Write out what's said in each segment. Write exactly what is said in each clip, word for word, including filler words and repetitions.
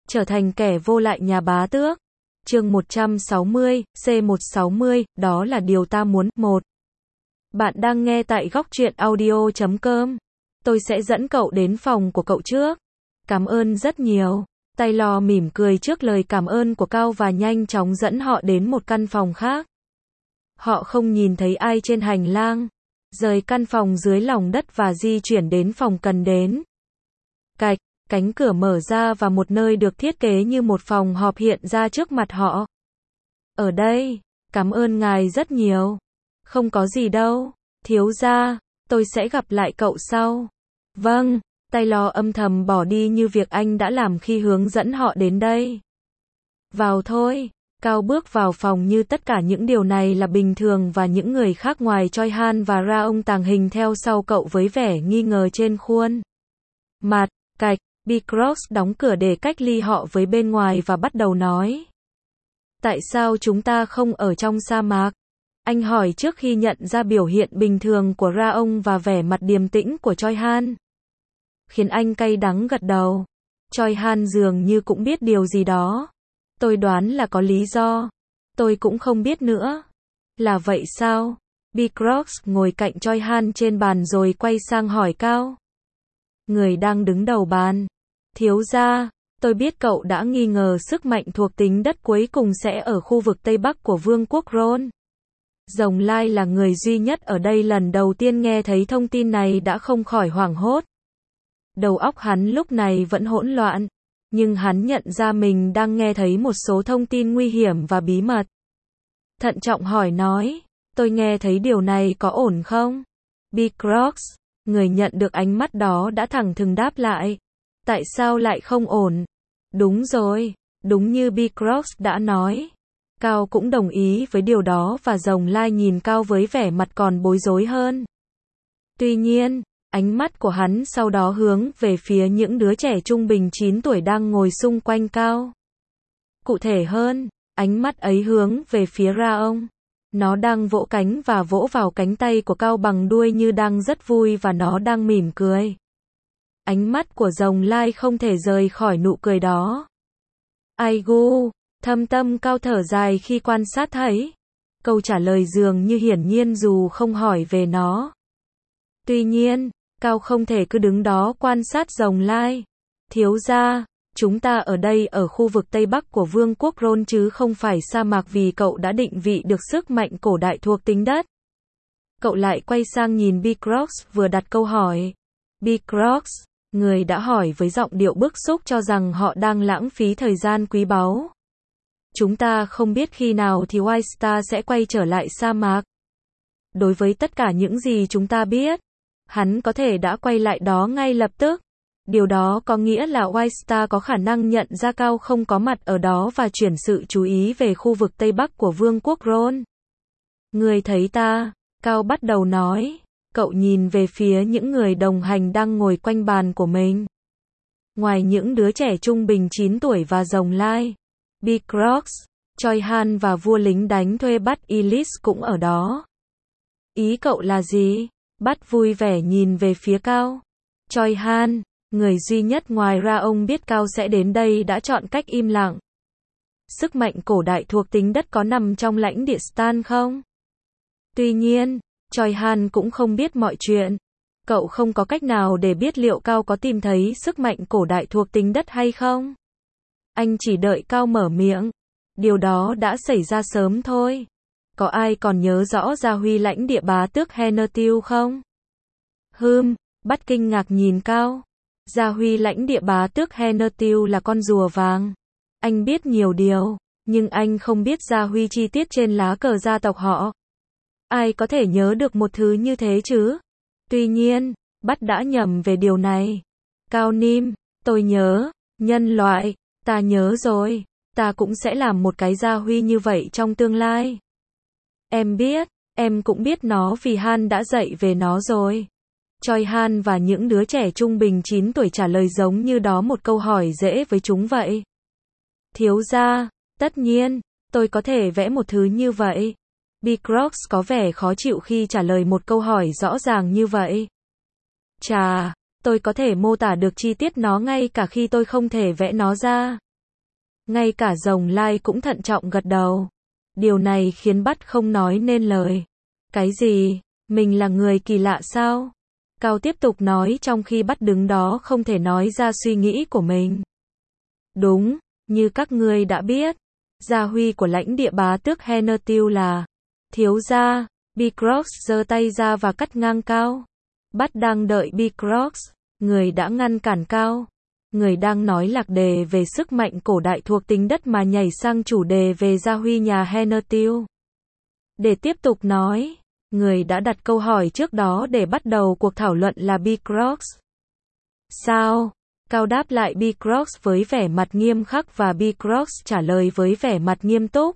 trở thành kẻ vô lại nhà bá tước. Chương một trăm sáu mươi, C một trăm sáu mươi, đó là điều ta muốn. một. Bạn đang nghe tại góc truyện audio chấm com. Tôi sẽ dẫn cậu đến phòng của cậu trước. Cảm ơn rất nhiều. Taylor mỉm cười trước lời cảm ơn của Cao và nhanh chóng dẫn họ đến một căn phòng khác. Họ không nhìn thấy ai trên hành lang. Rời căn phòng dưới lòng đất và di chuyển đến phòng cần đến. Cạch, cánh cửa mở ra và một nơi được thiết kế như một phòng họp hiện ra trước mặt họ. Ở đây, cảm ơn ngài rất nhiều. Không có gì đâu, thiếu gia, tôi sẽ gặp lại cậu sau. Vâng, Taylor âm thầm bỏ đi như việc anh đã làm khi hướng dẫn họ đến đây. Vào thôi. Cao bước vào phòng như tất cả những điều này là bình thường và những người khác ngoài Choi Han và Ra ông tàng hình theo sau cậu với vẻ nghi ngờ trên khuôn mặt. Cạch, Bicross đóng cửa để cách ly họ với bên ngoài và bắt đầu nói. Tại sao chúng ta không ở trong sa mạc? Anh hỏi trước khi nhận ra biểu hiện bình thường của Ra ông và vẻ mặt điềm tĩnh của Choi Han. Khiến anh cay đắng gật đầu. Choi Han dường như cũng biết điều gì đó. Tôi đoán là có lý do. Tôi cũng không biết nữa. Là vậy sao? Bicross ngồi cạnh Choi Han trên bàn rồi quay sang hỏi Cao. Người đang đứng đầu bàn. Thiếu gia, tôi biết cậu đã nghi ngờ sức mạnh thuộc tính đất cuối cùng sẽ ở khu vực Tây Bắc của Vương quốc Ron. Rồng Lai là người duy nhất ở đây lần đầu tiên nghe thấy thông tin này đã không khỏi hoảng hốt. Đầu óc hắn lúc này vẫn hỗn loạn. Nhưng hắn nhận ra mình đang nghe thấy một số thông tin nguy hiểm và bí mật. Thận trọng hỏi nói, tôi nghe thấy điều này có ổn không? Bicross, người nhận được ánh mắt đó đã thẳng thừng đáp lại. Tại sao lại không ổn? Đúng rồi, đúng như Bicross đã nói. Cao cũng đồng ý với điều đó và Rồng Lai nhìn Cao với vẻ mặt còn bối rối hơn. Tuy nhiên, ánh mắt của hắn sau đó hướng về phía những đứa trẻ trung bình chín tuổi đang ngồi xung quanh Cao. Cụ thể hơn, ánh mắt ấy hướng về phía Ra ông. Nó đang vỗ cánh và vỗ vào cánh tay của Cao bằng đuôi như đang rất vui và nó đang mỉm cười. Ánh mắt của Rồng Lai không thể rời khỏi nụ cười đó. Ai gu, thâm tâm Cao thở dài khi quan sát thấy. Câu trả lời dường như hiển nhiên dù không hỏi về nó. Tuy nhiên, Cao không thể cứ đứng đó quan sát Rồng Lai. Thiếu gia, chúng ta ở đây ở khu vực Tây Bắc của Vương quốc Ron chứ không phải sa mạc vì cậu đã định vị được sức mạnh cổ đại thuộc tính đất. Cậu lại quay sang nhìn Bicross vừa đặt câu hỏi. Bicross, người đã hỏi với giọng điệu bức xúc cho rằng họ đang lãng phí thời gian quý báu. Chúng ta không biết khi nào thì White Star sẽ quay trở lại sa mạc. Đối với tất cả những gì chúng ta biết, hắn có thể đã quay lại đó ngay lập tức. Điều đó có nghĩa là White Star có khả năng nhận ra Cao không có mặt ở đó và chuyển sự chú ý về khu vực Tây Bắc của Vương quốc Ron. Người thấy ta, Cao bắt đầu nói. Cậu nhìn về phía những người đồng hành đang ngồi quanh bàn của mình. Ngoài những đứa trẻ trung bình chín tuổi và Rồng Lai, Bicross, Choi Han và vua lính đánh thuê Bắt Ilis cũng ở đó. Ý cậu là gì? Bắt vui vẻ nhìn về phía Cao. Choi Han, người duy nhất ngoài Ra ông biết Cao sẽ đến đây đã chọn cách im lặng. Sức mạnh cổ đại thuộc tính đất có nằm trong lãnh địa Stan không? Tuy nhiên, Choi Han cũng không biết mọi chuyện. Cậu không có cách nào để biết liệu Cao có tìm thấy sức mạnh cổ đại thuộc tính đất hay không. Anh chỉ đợi Cao mở miệng. Điều đó đã xảy ra sớm thôi. Có ai còn nhớ rõ Gia Huy lãnh địa bá tước Henertil không? Hừm, Bắt kinh ngạc nhìn Cao. Gia Huy lãnh địa bá tước Henertil là con rùa vàng. Anh biết nhiều điều, nhưng anh không biết Gia Huy chi tiết trên lá cờ gia tộc họ. Ai có thể nhớ được một thứ như thế chứ? Tuy nhiên, Bắt đã nhầm về điều này. Cao Nim, tôi nhớ, nhân loại, ta nhớ rồi, ta cũng sẽ làm một cái Gia Huy như vậy trong tương lai. Em biết, em cũng biết nó vì Han đã dạy về nó rồi. Choi Han và những đứa trẻ trung bình chín tuổi trả lời giống như đó một câu hỏi dễ với chúng vậy. Thiếu gia, tất nhiên, tôi có thể vẽ một thứ như vậy. Bicross có vẻ khó chịu khi trả lời một câu hỏi rõ ràng như vậy. Chà, tôi có thể mô tả được chi tiết nó ngay cả khi tôi không thể vẽ nó ra. Ngay cả rồng lai cũng thận trọng gật đầu. Điều này khiến Bắt không nói nên lời. Cái gì? Mình là người kỳ lạ sao? Cao tiếp tục nói trong khi Bắt đứng đó không thể nói ra suy nghĩ của mình. Đúng, như các ngươi đã biết, gia huy của lãnh địa bá tước Henertil là thiếu gia. Bicrox giơ tay ra và cắt ngang Cao. Bắt đang đợi Bicrox, người đã ngăn cản Cao. Người đang nói lạc đề về sức mạnh cổ đại thuộc tính đất mà nhảy sang chủ đề về gia huy nhà Henertil. Để tiếp tục nói, người đã đặt câu hỏi trước đó để bắt đầu cuộc thảo luận là Bicrox. Sao? Cao đáp lại Bicrox với vẻ mặt nghiêm khắc và Bicrox trả lời với vẻ mặt nghiêm túc.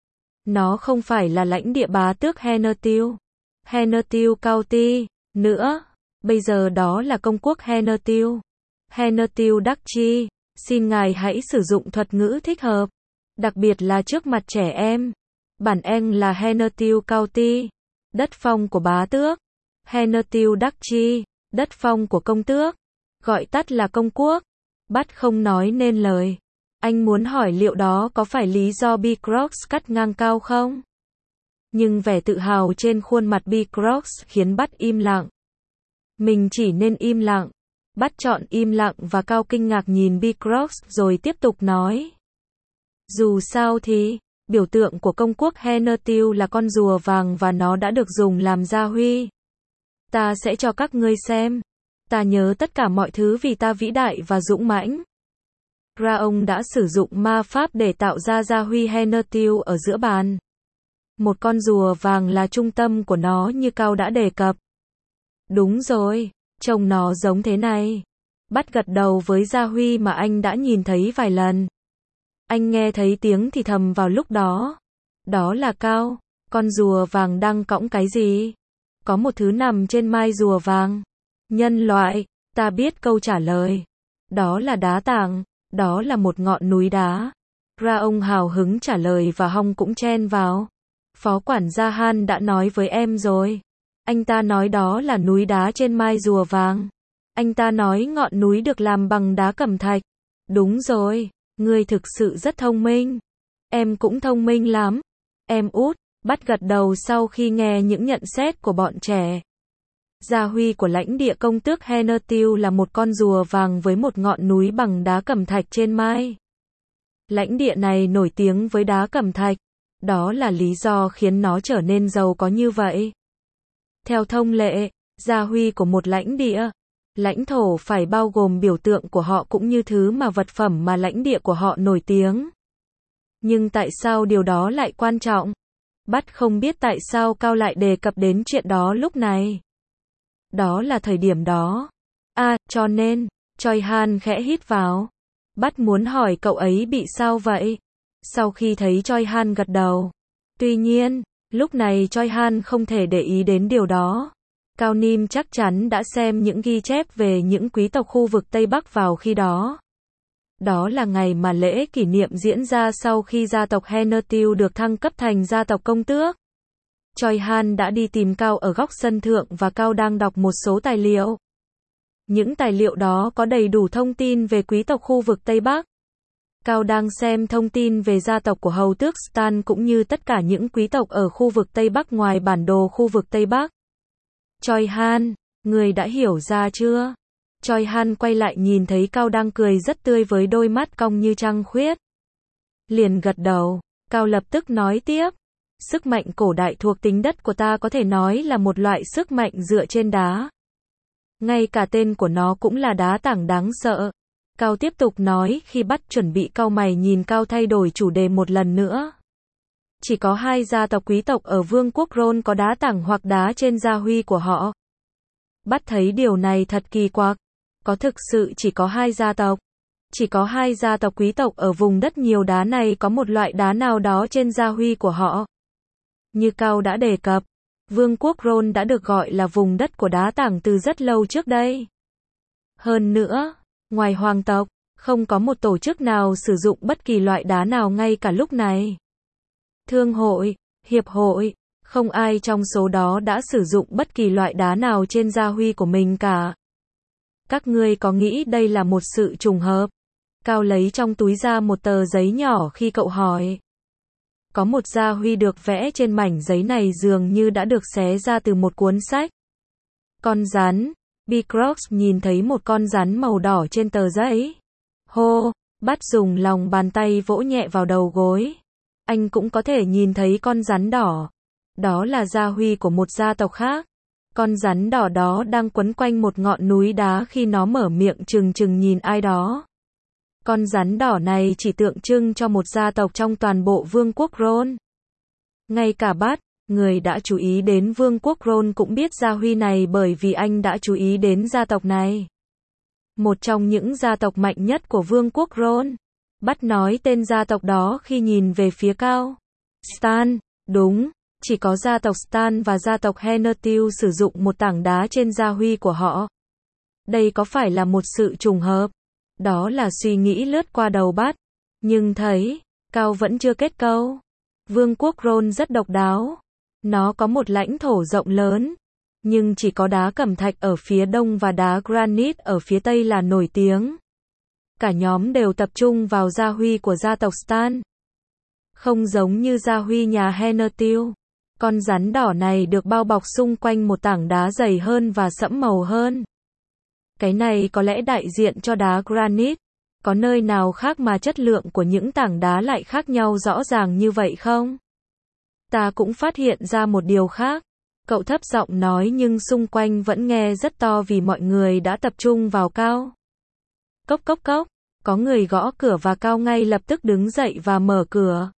Nó không phải là lãnh địa bá tước Henertil. Henertil County, nữa. Bây giờ đó là công quốc Henertil. Henertil Duchy, xin ngài hãy sử dụng thuật ngữ thích hợp. Đặc biệt là trước mặt trẻ em. Bản Anh là Henertil County, đất phong của bá tước. Henertil Duchy, đất phong của công tước. Gọi tắt là công quốc. Bắt không nói nên lời. Anh muốn hỏi liệu đó có phải lý do Bicrox cắt ngang Cao không? Nhưng vẻ tự hào trên khuôn mặt Bicrox khiến Bắt im lặng. Mình chỉ nên im lặng. Bắt chọn im lặng và Cao kinh ngạc nhìn Bicrox rồi tiếp tục nói. Dù sao thì, biểu tượng của công quốc Henertil là con rùa vàng và nó đã được dùng làm gia huy. Ta sẽ cho các ngươi xem. Ta nhớ tất cả mọi thứ vì ta vĩ đại và dũng mãnh. Raon đã sử dụng ma pháp để tạo ra gia huy Henertil ở giữa bàn. Một con rùa vàng là trung tâm của nó như Cao đã đề cập. Đúng rồi, trông nó giống thế này. Bắt gật đầu với gia huy mà anh đã nhìn thấy vài lần. Anh nghe thấy tiếng thì thầm vào lúc đó. Đó là Cao, con rùa vàng đang cõng cái gì? Có một thứ nằm trên mai rùa vàng. Nhân loại, ta biết câu trả lời. Đó là đá tảng, đó là một ngọn núi đá. Raon hào hứng trả lời và Hong cũng chen vào. Phó quản gia Han đã nói với em rồi. Anh ta nói đó là núi đá trên mai rùa vàng. Anh ta nói ngọn núi được làm bằng đá cẩm thạch. Đúng rồi, ngươi thực sự rất thông minh. Em cũng thông minh lắm. Em út, Bắt gật đầu sau khi nghe những nhận xét của bọn trẻ. Gia huy của lãnh địa công tước Henertil là một con rùa vàng với một ngọn núi bằng đá cẩm thạch trên mai. Lãnh địa này nổi tiếng với đá cẩm thạch. Đó là lý do khiến nó trở nên giàu có như vậy. Theo thông lệ, gia huy của một lãnh địa, lãnh thổ phải bao gồm biểu tượng của họ cũng như thứ mà vật phẩm mà lãnh địa của họ nổi tiếng. Nhưng tại sao điều đó lại quan trọng? Bắt không biết tại sao Cao lại đề cập đến chuyện đó lúc này. Đó là thời điểm đó. À, cho nên, Choi Han khẽ hít vào. Bắt muốn hỏi cậu ấy bị sao vậy? Sau khi thấy Choi Han gật đầu. Tuy nhiên, lúc này Choi Han không thể để ý đến điều đó. Cao Nim chắc chắn đã xem những ghi chép về những quý tộc khu vực Tây Bắc vào khi đó. Đó là ngày mà lễ kỷ niệm diễn ra sau khi gia tộc Henertil được thăng cấp thành gia tộc công tước. Choi Han đã đi tìm Cao ở góc sân thượng và Cao đang đọc một số tài liệu. Những tài liệu đó có đầy đủ thông tin về quý tộc khu vực Tây Bắc. Cao đang xem thông tin về gia tộc của hầu tước Stan cũng như tất cả những quý tộc ở khu vực Tây Bắc ngoài bản đồ khu vực Tây Bắc. Choi Han, người đã hiểu ra chưa? Choi Han quay lại nhìn thấy Cao đang cười rất tươi với đôi mắt cong như trăng khuyết. Liền gật đầu, Cao lập tức nói tiếp. Sức mạnh cổ đại thuộc tính đất của ta có thể nói là một loại sức mạnh dựa trên đá. Ngay cả tên của nó cũng là đá tảng đáng sợ. Cao tiếp tục nói khi Bắt chuẩn bị cau mày nhìn Cao thay đổi chủ đề một lần nữa. Chỉ có hai gia tộc quý tộc ở vương quốc Ron có đá tảng hoặc đá trên gia huy của họ. Bắt thấy điều này thật kỳ quặc. Có thực sự chỉ có hai gia tộc. Chỉ có hai gia tộc quý tộc ở vùng đất nhiều đá này có một loại đá nào đó trên gia huy của họ. Như Cao đã đề cập, vương quốc Ron đã được gọi là vùng đất của đá tảng từ rất lâu trước đây. Hơn nữa, ngoài hoàng tộc, không có một tổ chức nào sử dụng bất kỳ loại đá nào ngay cả lúc này. Thương hội, hiệp hội, không ai trong số đó đã sử dụng bất kỳ loại đá nào trên gia huy của mình cả. Các ngươi có nghĩ đây là một sự trùng hợp? Cao lấy trong túi ra một tờ giấy nhỏ khi cậu hỏi. Có một gia huy được vẽ trên mảnh giấy này dường như đã được xé ra từ một cuốn sách. Con rắn. Bicross nhìn thấy một con rắn màu đỏ trên tờ giấy. Hô, Bắt dùng lòng bàn tay vỗ nhẹ vào đầu gối. Anh cũng có thể nhìn thấy con rắn đỏ. Đó là gia huy của một gia tộc khác. Con rắn đỏ đó đang quấn quanh một ngọn núi đá khi nó mở miệng trừng trừng nhìn ai đó. Con rắn đỏ này chỉ tượng trưng cho một gia tộc trong toàn bộ vương quốc Ron. Ngay cả Bắt, người đã chú ý đến vương quốc Ron cũng biết gia huy này bởi vì anh đã chú ý đến gia tộc này. Một trong những gia tộc mạnh nhất của vương quốc Ron. Bắt nói tên gia tộc đó khi nhìn về phía Cao. Stan, đúng, chỉ có gia tộc Stan và gia tộc Henertil sử dụng một tảng đá trên gia huy của họ. Đây có phải là một sự trùng hợp? Đó là suy nghĩ lướt qua đầu Bắt. Nhưng thấy, Cao vẫn chưa kết câu. Vương quốc Ron rất độc đáo. Nó có một lãnh thổ rộng lớn. Nhưng chỉ có đá cẩm thạch ở phía đông và đá granite ở phía tây là nổi tiếng. Cả nhóm đều tập trung vào gia huy của gia tộc Stan. Không giống như gia huy nhà Henertil. Con rắn đỏ này được bao bọc xung quanh một tảng đá dày hơn và sẫm màu hơn. Cái này có lẽ đại diện cho đá granite. Có nơi nào khác mà chất lượng của những tảng đá lại khác nhau rõ ràng như vậy không? Ta cũng phát hiện ra một điều khác. Cậu thấp giọng nói nhưng xung quanh vẫn nghe rất to vì mọi người đã tập trung vào Cao. Cốc cốc cốc, có người gõ cửa và Cao ngay lập tức đứng dậy và mở cửa.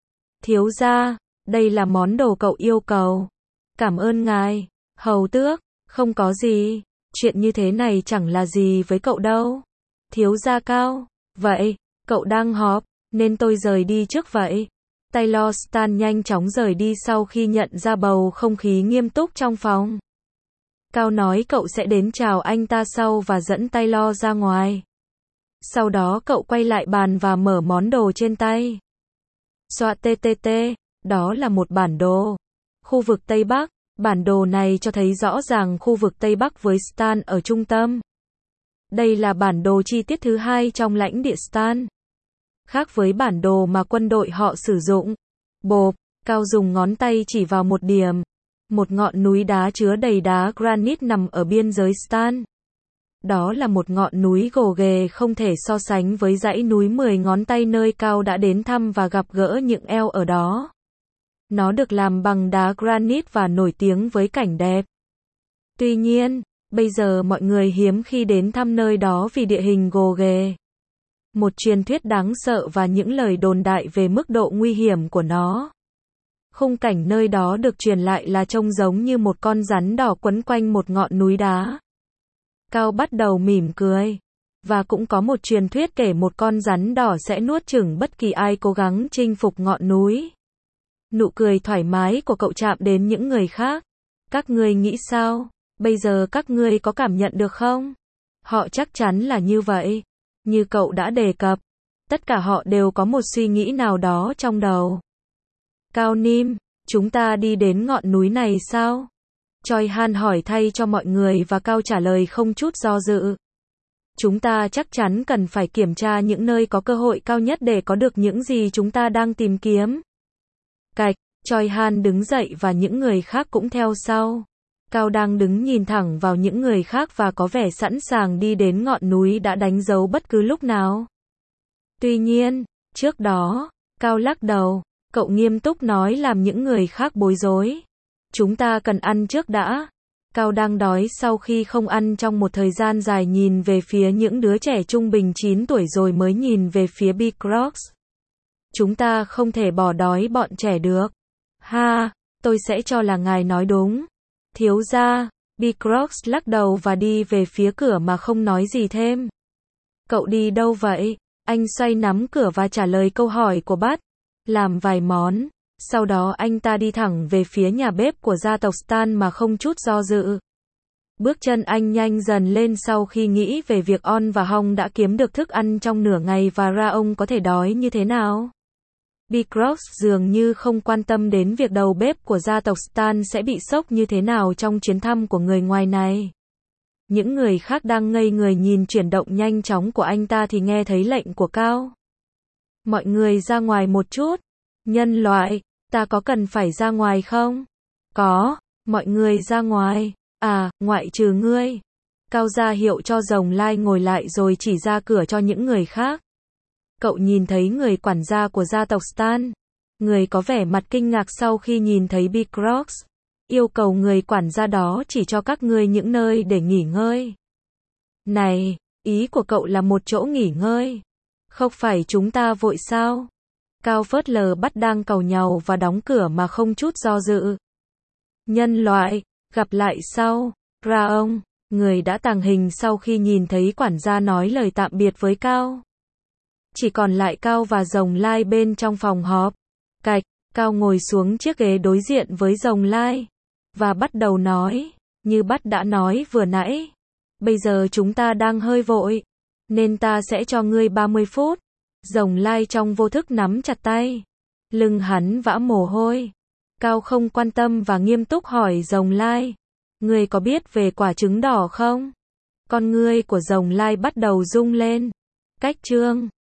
Thiếu gia, đây là món đồ cậu yêu cầu. Cảm ơn ngài, hầu tước, không có gì, chuyện như thế này chẳng là gì với cậu đâu. Thiếu gia Cao, vậy, cậu đang họp, nên tôi rời đi trước vậy. Taylor Stan nhanh chóng rời đi sau khi nhận ra bầu không khí nghiêm túc trong phòng. Cao nói cậu sẽ đến chào anh ta sau và dẫn Taylor ra ngoài. Sau đó cậu quay lại bàn và mở món đồ trên tay. Xoa tê tê tê, đó là một bản đồ. Khu vực Tây Bắc, bản đồ này cho thấy rõ ràng khu vực Tây Bắc với Stan ở trung tâm. Đây là bản đồ chi tiết thứ hai trong lãnh địa Stan. Khác với bản đồ mà quân đội họ sử dụng. Bộp, Cao dùng ngón tay chỉ vào một điểm. Một ngọn núi đá chứa đầy đá granite nằm ở biên giới Stan. Đó là một ngọn núi gồ ghề không thể so sánh với dãy núi mười ngón tay nơi Cao đã đến thăm và gặp gỡ những eo ở đó. Nó được làm bằng đá granite và nổi tiếng với cảnh đẹp. Tuy nhiên, bây giờ mọi người hiếm khi đến thăm nơi đó vì địa hình gồ ghề. Một truyền thuyết đáng sợ và những lời đồn đại về mức độ nguy hiểm của nó. Khung cảnh nơi đó được truyền lại là trông giống như một con rắn đỏ quấn quanh một ngọn núi đá. Cao bắt đầu mỉm cười. Và cũng có một truyền thuyết kể một con rắn đỏ sẽ nuốt chửng bất kỳ ai cố gắng chinh phục ngọn núi. Nụ cười thoải mái của cậu chạm đến những người khác. Các ngươi nghĩ sao? Bây giờ các ngươi có cảm nhận được không? Họ chắc chắn là như vậy. Như cậu đã đề cập, tất cả họ đều có một suy nghĩ nào đó trong đầu. Cao Nim, chúng ta đi đến ngọn núi này sao? Choi Han hỏi thay cho mọi người và Cao trả lời không chút do dự. Chúng ta chắc chắn cần phải kiểm tra những nơi có cơ hội cao nhất để có được những gì chúng ta đang tìm kiếm. Cạch, Choi Han đứng dậy và những người khác cũng theo sau. Cao đang đứng nhìn thẳng vào những người khác và có vẻ sẵn sàng đi đến ngọn núi đã đánh dấu bất cứ lúc nào. Tuy nhiên, trước đó, Cao lắc đầu, cậu nghiêm túc nói làm những người khác bối rối. Chúng ta cần ăn trước đã. Cao đang đói sau khi không ăn trong một thời gian dài nhìn về phía những đứa trẻ trung bình chín tuổi rồi mới nhìn về phía Bicross. Chúng ta không thể bỏ đói bọn trẻ được. Ha, tôi sẽ cho là ngài nói đúng. Thiếu gia, Bicross lắc đầu và đi về phía cửa mà không nói gì thêm. Cậu đi đâu vậy? Anh xoay nắm cửa và trả lời câu hỏi của Bắt. Làm vài món. Sau đó anh ta đi thẳng về phía nhà bếp của gia tộc Stan mà không chút do dự. Bước chân anh nhanh dần lên sau khi nghĩ về việc On và Hong đã kiếm được thức ăn trong nửa ngày và ra ông có thể đói như thế nào. Bicross dường như không quan tâm đến việc đầu bếp của gia tộc Stan sẽ bị sốc như thế nào trong chuyến thăm của người ngoài này. Những người khác đang ngây người nhìn chuyển động nhanh chóng của anh ta thì nghe thấy lệnh của Cao. Mọi người ra ngoài một chút. Nhân loại, ta có cần phải ra ngoài không? Có, mọi người ra ngoài. À, ngoại trừ ngươi. Cao ra hiệu cho Rồng Lai ngồi lại rồi chỉ ra cửa cho những người khác. Cậu nhìn thấy người quản gia của gia tộc Stan. Người có vẻ mặt kinh ngạc sau khi nhìn thấy Bicrox. Yêu cầu người quản gia đó chỉ cho các ngươi những nơi để nghỉ ngơi. Này, ý của cậu là một chỗ nghỉ ngơi. Không phải chúng ta vội sao? Cao phớt lờ bắt đang càu nhàu và đóng cửa mà không chút do dự. Nhân loại, gặp lại sau. Ra ông, người đã tàng hình sau khi nhìn thấy quản gia nói lời tạm biệt với Cao. Chỉ còn lại Cao và Rồng Lai bên trong phòng họp. Cạch, Cao ngồi xuống chiếc ghế đối diện với Rồng Lai. Và bắt đầu nói, như Bắt đã nói vừa nãy. Bây giờ chúng ta đang hơi vội. Nên ta sẽ cho ngươi ba mươi phút. Rồng Lai trong vô thức nắm chặt tay. Lưng hắn vã mồ hôi. Cao không quan tâm và nghiêm túc hỏi Rồng Lai. Ngươi có biết về quả trứng đỏ không? Con ngươi của Rồng Lai bắt đầu rung lên. Cách chương